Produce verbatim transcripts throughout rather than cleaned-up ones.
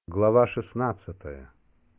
Глава шестнадцатая.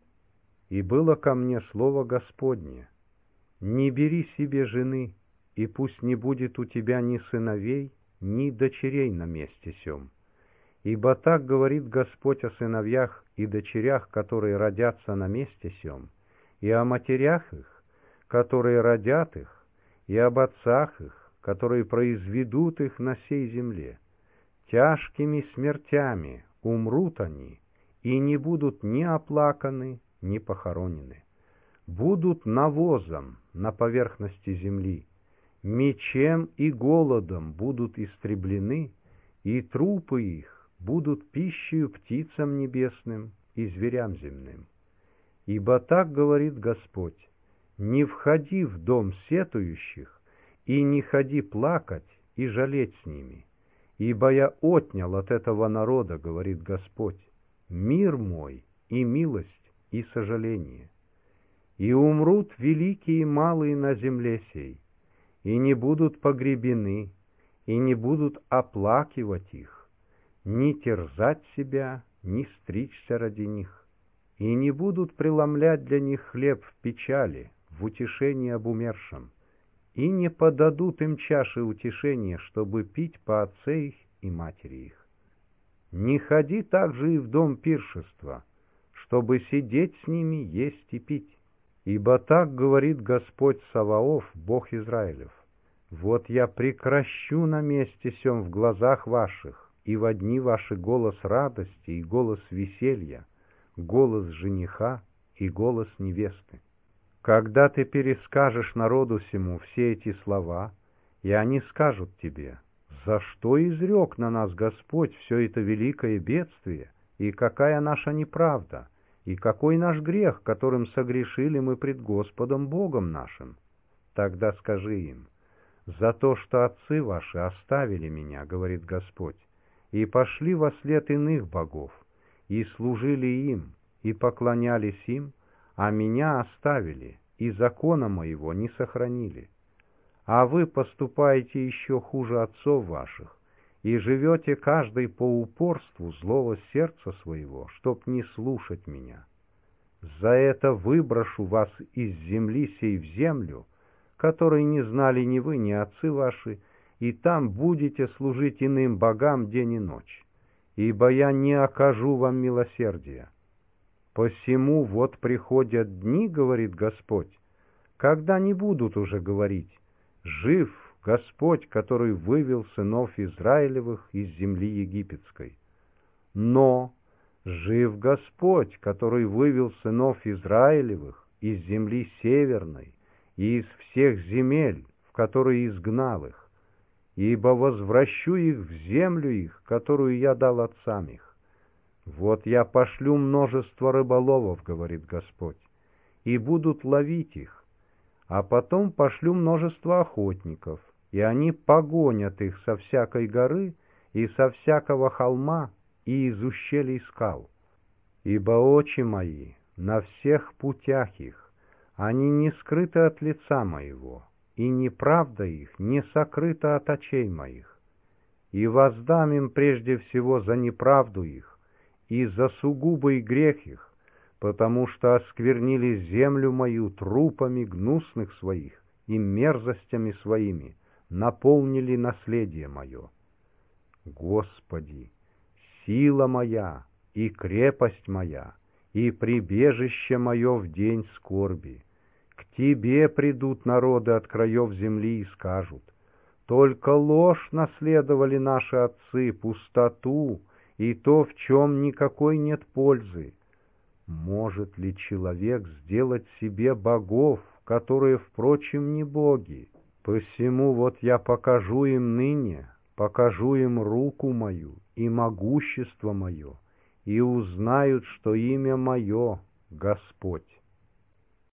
«И было ко мне слово Господне: не бери себе жены, и пусть не будет у тебя ни сыновей, ни дочерей на месте сем. Ибо так говорит Господь о сыновьях и дочерях, которые родятся на месте сем, и о матерях их, которые родят их, и об отцах их, которые произведут их на сей земле. Тяжкими смертями умрут они, и не будут ни оплаканы, ни похоронены. Будут навозом на поверхности земли, мечем и голодом будут истреблены, и трупы их будут пищею птицам небесным и зверям земным. Ибо так говорит Господь: не входи в дом сетующих, и не ходи плакать и жалеть с ними. Ибо я отнял от этого народа, говорит Господь, мир мой и милость и сожаление. И умрут великие и малые на земле сей, и не будут погребены, и не будут оплакивать их, ни терзать себя, ни стричься ради них, и не будут преломлять для них хлеб в печали, в утешении об умершем, и не подадут им чаши утешения, чтобы пить по отце их и матери их. Не ходи также и в дом пиршества, чтобы сидеть с ними, есть и пить. Ибо так говорит Господь Саваоф, Бог Израилев: вот я прекращу на месте сем в глазах ваших, и во дни ваши голос радости и голос веселья, голос жениха и голос невесты. Когда ты перескажешь народу сему все эти слова, и они скажут тебе: за что изрек на нас Господь все это великое бедствие, и какая наша неправда, и какой наш грех, которым согрешили мы пред Господом Богом нашим? Тогда скажи им: за то, что отцы ваши оставили меня, говорит Господь, и пошли во след иных богов, и служили им, и поклонялись им, а меня оставили, и закона моего не сохранили. А вы поступаете еще хуже отцов ваших, и живете каждый по упорству злого сердца своего, чтоб не слушать меня. За это выброшу вас из земли сей в землю, которой не знали ни вы, ни отцы ваши, и там будете служить иным богам день и ночь, ибо я не окажу вам милосердия. Посему вот приходят дни, говорит Господь, когда не будут уже говорить: жив Господь, который вывел сынов Израилевых из земли египетской. Но жив Господь, который вывел сынов Израилевых из земли северной и из всех земель, в которые изгнал их, ибо возвращу их в землю их, которую я дал отцам их. Вот я пошлю множество рыболовов, говорит Господь, и будут ловить их, а потом пошлю множество охотников, и они погонят их со всякой горы и со всякого холма и из ущелий скал. Ибо очи мои на всех путях их, они не скрыты от лица моего, и неправда их не сокрыта от очей моих. И воздам им прежде всего за неправду их и за сугубый грех их, потому что осквернили землю мою трупами гнусных своих и мерзостями своими, наполнили наследие мое. Господи, сила моя и крепость моя, и прибежище мое в день скорби. К Тебе придут народы от краев земли и скажут: только ложь наследовали наши отцы, пустоту, и то, в чем никакой нет пользы. Может ли человек сделать себе богов, которые, впрочем, не боги? Посему вот я покажу им ныне, покажу им руку мою и могущество мое, и узнают, что имя мое — Господь.